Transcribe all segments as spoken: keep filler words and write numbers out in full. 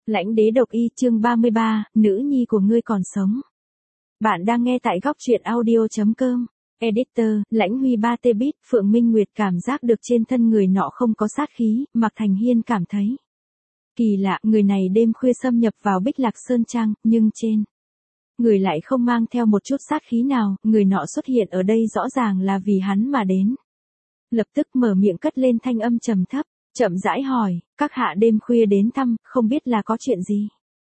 Lãnh đế độc y chương ba mươi ba, nữ nhi của ngươi còn sống. Bạn đang nghe tại góc truyện audio.com. Editor, Lãnh Huy ba tê bit, Phượng Minh Nguyệt cảm giác được trên thân người nọ không có sát khí, Mạc Thành Hiên cảm thấy. Kỳ lạ, người này đêm khuya xâm nhập vào Bích Lạc Sơn Trang, nhưng trên người lại không mang theo một chút sát khí nào, người nọ xuất hiện ở đây rõ ràng là vì hắn mà đến. Lập tức mở miệng cất lên thanh âm trầm thấp, chậm rãi hỏi, các hạ đêm khuya đến thăm, không biết là có chuyện gì?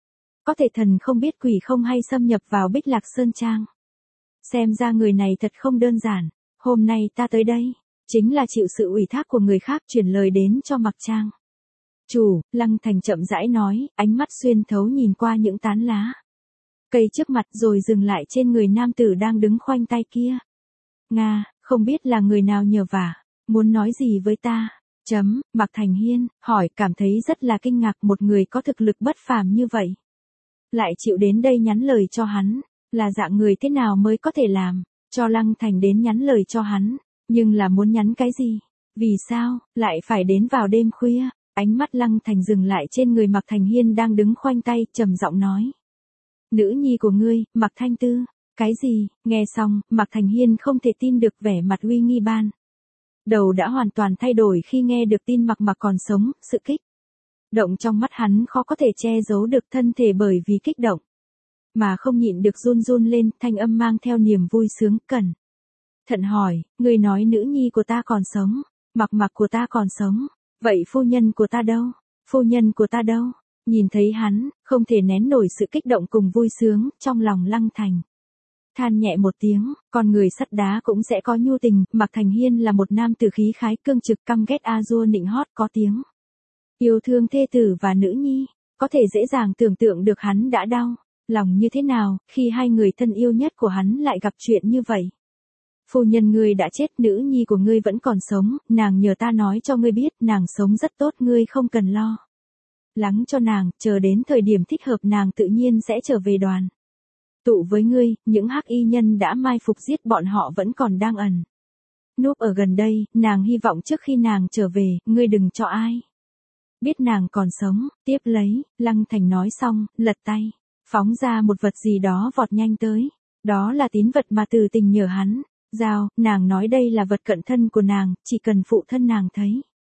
Có thể thần không biết quỷ không hay xâm nhập vào Bích Lạc Sơn Trang. Xem ra người này thật không đơn giản, hôm nay ta tới đây, chính là chịu sự ủy thác của người khác truyền lời đến cho Mạc Trang. Chủ, Lăng Thành chậm rãi nói, ánh mắt xuyên thấu nhìn qua những tán lá cây trước mặt rồi dừng lại trên người nam tử đang đứng khoanh tay kia. Nga, không biết là người nào nhờ vả, muốn nói gì với ta? Chấm, Mạc Thành Hiên, hỏi, cảm thấy rất là kinh ngạc một người có thực lực bất phàm như vậy. Lại chịu đến đây nhắn lời cho hắn, là dạng người thế nào mới có thể làm, cho Lăng Thành đến nhắn lời cho hắn, nhưng là muốn nhắn cái gì? Vì sao, lại phải đến vào đêm khuya? Ánh mắt Lăng Thành dừng lại trên người Mạc Thành Hiên đang đứng khoanh tay, trầm giọng nói. Nữ nhi của ngươi, Mạc Thanh Tư. Cái gì? Nghe xong, Mạc Thành Hiên không thể tin được vẻ mặt uy nghi ban. Đầu đã hoàn toàn thay đổi khi nghe được tin Mạc Mạc còn sống, sự kích động trong mắt hắn khó có thể che giấu được thân thể bởi vì kích động. Mà không nhịn được run run lên, thanh âm mang theo niềm vui sướng, cẩn thận hỏi, ngươi nói nữ nhi của ta còn sống, Mạc Mạc của ta còn sống, vậy phu nhân của ta đâu? Phu nhân của ta đâu? Nhìn thấy hắn, không thể nén nổi sự kích động cùng vui sướng, trong lòng Lăng Thành than nhẹ một tiếng, con người sắt đá cũng sẽ có nhu tình, Mạc Thành Hiên là một nam tử khí khái cương trực căm ghét a dua nịnh hót có tiếng. Yêu thương thê tử và nữ nhi, có thể dễ dàng tưởng tượng được hắn đã đau lòng như thế nào, khi hai người thân yêu nhất của hắn lại gặp chuyện như vậy. Phu nhân ngươi đã chết, nữ nhi của ngươi vẫn còn sống, nàng nhờ ta nói cho ngươi biết, nàng sống rất tốt, ngươi không cần lo lắng cho nàng, chờ đến thời điểm thích hợp nàng tự nhiên sẽ trở về đoàn tụ với ngươi, những hắc y nhân đã mai phục giết bọn họ vẫn còn đang ẩn núp ở gần đây, nàng hy vọng trước khi nàng trở về, ngươi đừng cho ai biết nàng còn sống. Tiếp lấy, Lăng Thành nói xong, lật tay phóng ra một vật gì đó vọt nhanh tới, đó là tín vật mà Từ Tình nhờ hắn giao, nàng nói đây là vật cận thân của nàng, chỉ cần phụ thân nàng thấy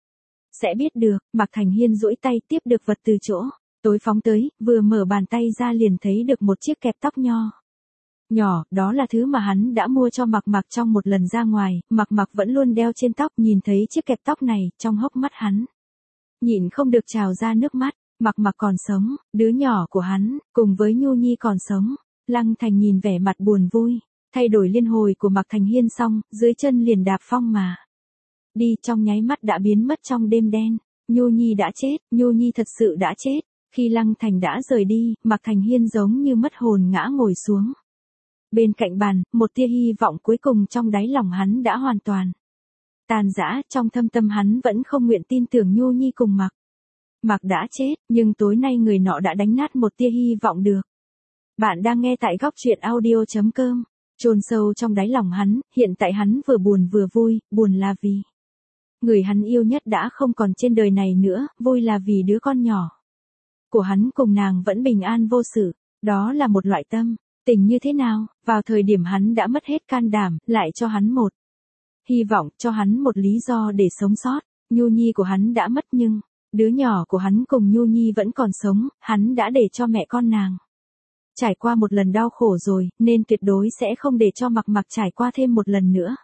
sẽ biết được. Mạc Thành Hiên duỗi tay tiếp được vật từ chỗ tối phóng tới, vừa mở bàn tay ra liền thấy được một chiếc kẹp tóc nho nhỏ, đó là thứ mà hắn đã mua cho Mạc Mạc trong một lần ra ngoài, Mạc Mạc vẫn luôn đeo trên tóc, nhìn thấy chiếc kẹp tóc này, trong hốc mắt hắn nhịn không được trào ra nước mắt. Mạc Mạc còn sống, đứa nhỏ của hắn, cùng với Nhu Nhi còn sống. Lăng Thành nhìn vẻ mặt buồn vui, thay đổi liên hồi của Mạc Thành Hiên xong, dưới chân liền đạp phong mà đi, trong nháy mắt đã biến mất trong đêm đen. Nhu Nhi đã chết, Nhu Nhi thật sự đã chết. Khi Lăng Thành đã rời đi, Mạc Thành Hiên giống như mất hồn ngã ngồi xuống bên cạnh bàn, một tia hy vọng cuối cùng trong đáy lòng hắn đã hoàn toàn tàn rã, trong thâm tâm hắn vẫn không nguyện tin tưởng Nhu Nhi cùng Mạc Mạc đã chết, nhưng tối nay người nọ đã đánh nát một tia hy vọng được. Bạn đang nghe tại góc truyện audio.com. Chôn sâu trong đáy lòng hắn, hiện tại hắn vừa buồn vừa vui, buồn là vì người hắn yêu nhất đã không còn trên đời này nữa, vui là vì đứa con nhỏ của hắn cùng nàng vẫn bình an vô sự. Đó là một loại tâm tình như thế nào, vào thời điểm hắn đã mất hết can đảm, lại cho hắn một hy vọng, cho hắn một lý do để sống sót. Nhu Nhi của hắn đã mất nhưng đứa nhỏ của hắn cùng Nhu Nhi vẫn còn sống, hắn đã để cho mẹ con nàng trải qua một lần đau khổ rồi, nên tuyệt đối sẽ không để cho Mạc Mạc trải qua thêm một lần nữa.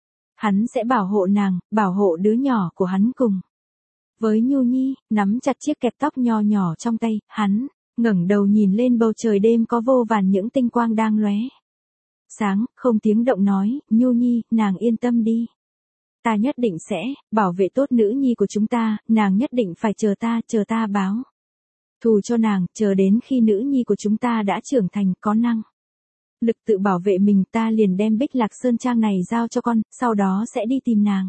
Hắn sẽ bảo hộ nàng, bảo hộ đứa nhỏ của hắn cùng với Nhu Nhi. Nắm chặt chiếc kẹp tóc nho nhỏ trong tay, hắn ngẩng đầu nhìn lên bầu trời đêm có vô vàn những tinh quang đang lóe sáng, không tiếng động nói, Nhu Nhi, nàng yên tâm đi. Ta nhất định sẽ bảo vệ tốt nữ nhi của chúng ta, nàng nhất định phải chờ ta, chờ ta báo thù cho nàng, chờ đến khi nữ nhi của chúng ta đã trưởng thành, có năng lực tự bảo vệ mình, ta liền đem Bích Lạc Sơn Trang này giao cho con, sau đó sẽ đi tìm nàng.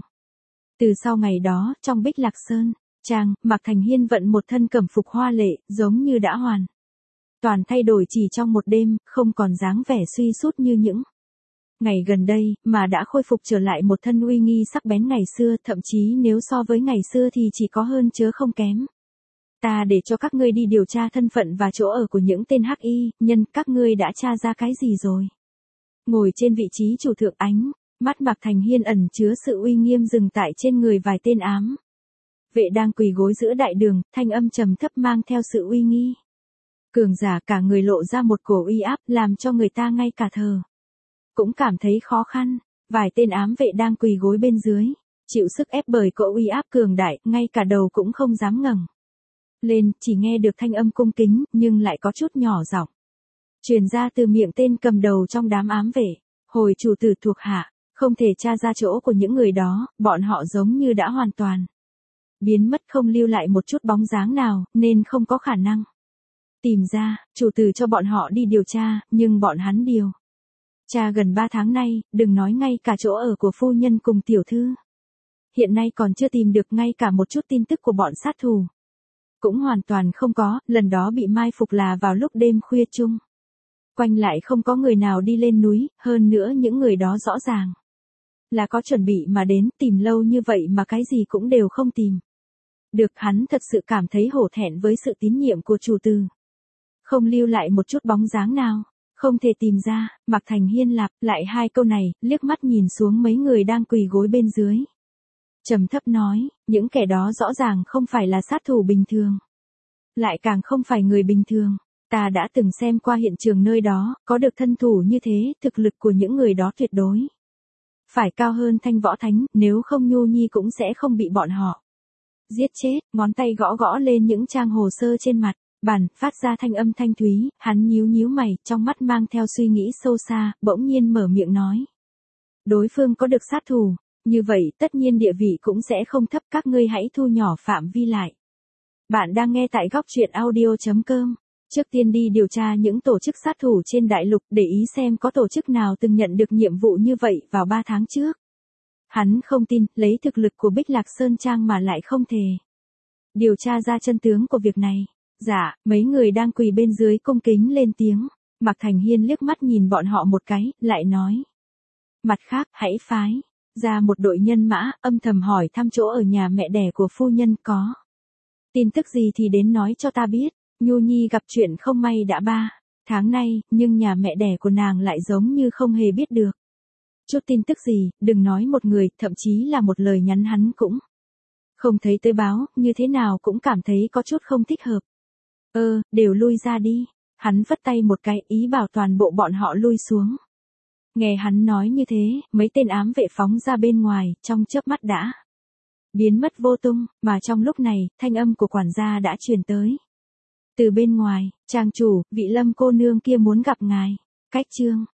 Từ sau ngày đó, trong Bích Lạc Sơn Trang, Mạc Thành Hiên vận một thân cẩm phục hoa lệ, giống như đã hoàn toàn thay đổi chỉ trong một đêm, không còn dáng vẻ suy sút như những ngày gần đây, mà đã khôi phục trở lại một thân uy nghi sắc bén ngày xưa, thậm chí nếu so với ngày xưa thì chỉ có hơn chớ không kém. Ta để cho các ngươi đi điều tra thân phận và chỗ ở của những tên hắc y, nhân các ngươi đã tra ra cái gì rồi? Ngồi trên vị trí chủ thượng ánh, mắt Mạc Thành Hiên ẩn chứa sự uy nghiêm dừng tại trên người vài tên ám vệ đang quỳ gối giữa đại đường, thanh âm trầm thấp mang theo sự uy nghi. Cường giả cả người lộ ra một cổ uy áp làm cho người ta ngay cả thờ cũng cảm thấy khó khăn. Vài tên ám vệ đang quỳ gối bên dưới, chịu sức ép bởi cỗ uy áp cường đại, ngay cả đầu cũng không dám ngẩng lên, chỉ nghe được thanh âm cung kính, nhưng lại có chút nhỏ giọng truyền ra từ miệng tên cầm đầu trong đám ám vệ. Hồi chủ tử thuộc hạ, không thể tra ra chỗ của những người đó, bọn họ giống như đã hoàn toàn biến mất không lưu lại một chút bóng dáng nào, nên không có khả năng tìm ra. Chủ tử cho bọn họ đi điều tra, nhưng bọn hắn điều tra gần ba tháng nay, đừng nói ngay cả chỗ ở của phu nhân cùng tiểu thư. Hiện nay còn chưa tìm được ngay cả một chút tin tức của bọn sát thủ. Cũng hoàn toàn không có, lần đó bị mai phục là vào lúc đêm khuya chung. Quanh lại không có người nào đi lên núi, hơn nữa những người đó rõ ràng là có chuẩn bị mà đến, tìm lâu như vậy mà cái gì cũng đều không tìm được. Hắn thật sự cảm thấy hổ thẹn với sự tín nhiệm của chủ tử. Không lưu lại một chút bóng dáng nào, không thể tìm ra. Mạc Thành Hiên lặp lại hai câu này, liếc mắt nhìn xuống mấy người đang quỳ gối bên dưới. Trầm thấp nói, những kẻ đó rõ ràng không phải là sát thủ bình thường, lại càng không phải người bình thường. Ta đã từng xem qua hiện trường nơi đó, có được thân thủ như thế, thực lực của những người đó tuyệt đối phải cao hơn Thanh Võ Thánh, nếu không Nhu Nhi cũng sẽ không bị bọn họ giết chết. Ngón tay gõ gõ lên những trang hồ sơ trên mặt bàn, phát ra thanh âm thanh thúy. Hắn nhíu nhíu mày, trong mắt mang theo suy nghĩ sâu xa, bỗng nhiên mở miệng nói. Đối phương có được sát thủ, như vậy tất nhiên địa vị cũng sẽ không thấp, các ngươi hãy thu nhỏ phạm vi lại. Bạn đang nghe tại góc truyện audio chấm com. Trước tiên đi điều tra những tổ chức sát thủ trên đại lục, để ý xem có tổ chức nào từng nhận được nhiệm vụ như vậy vào ba tháng trước. Hắn không tin, lấy thực lực của Bích Lạc Sơn Trang mà lại không thể điều tra ra chân tướng của việc này. Dạ, mấy người đang quỳ bên dưới cung kính lên tiếng. Mạc Thành Hiên liếc mắt nhìn bọn họ một cái, lại nói. Mặt khác, hãy phái ra một đội nhân mã, âm thầm hỏi thăm chỗ ở nhà mẹ đẻ của phu nhân, có tin tức gì thì đến nói cho ta biết. Nhu Nhi gặp chuyện không may đã ba tháng nay, nhưng nhà mẹ đẻ của nàng lại giống như không hề biết được chút tin tức gì, đừng nói một người, thậm chí là một lời nhắn hắn cũng không thấy tới báo, như thế nào cũng cảm thấy có chút không thích hợp. Ơ, đều lui ra đi. Hắn vất tay một cái, ý bảo toàn bộ bọn họ lui xuống. Nghe hắn nói như thế, mấy tên ám vệ phóng ra bên ngoài, trong chớp mắt đã biến mất vô tung, mà trong lúc này, thanh âm của quản gia đã truyền tới. Từ bên ngoài, trang chủ, vị Lâm cô nương kia muốn gặp ngài. Cách chương